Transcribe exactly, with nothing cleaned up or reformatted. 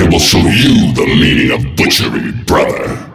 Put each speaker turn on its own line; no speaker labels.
I will show you the meaning of butchery, brother.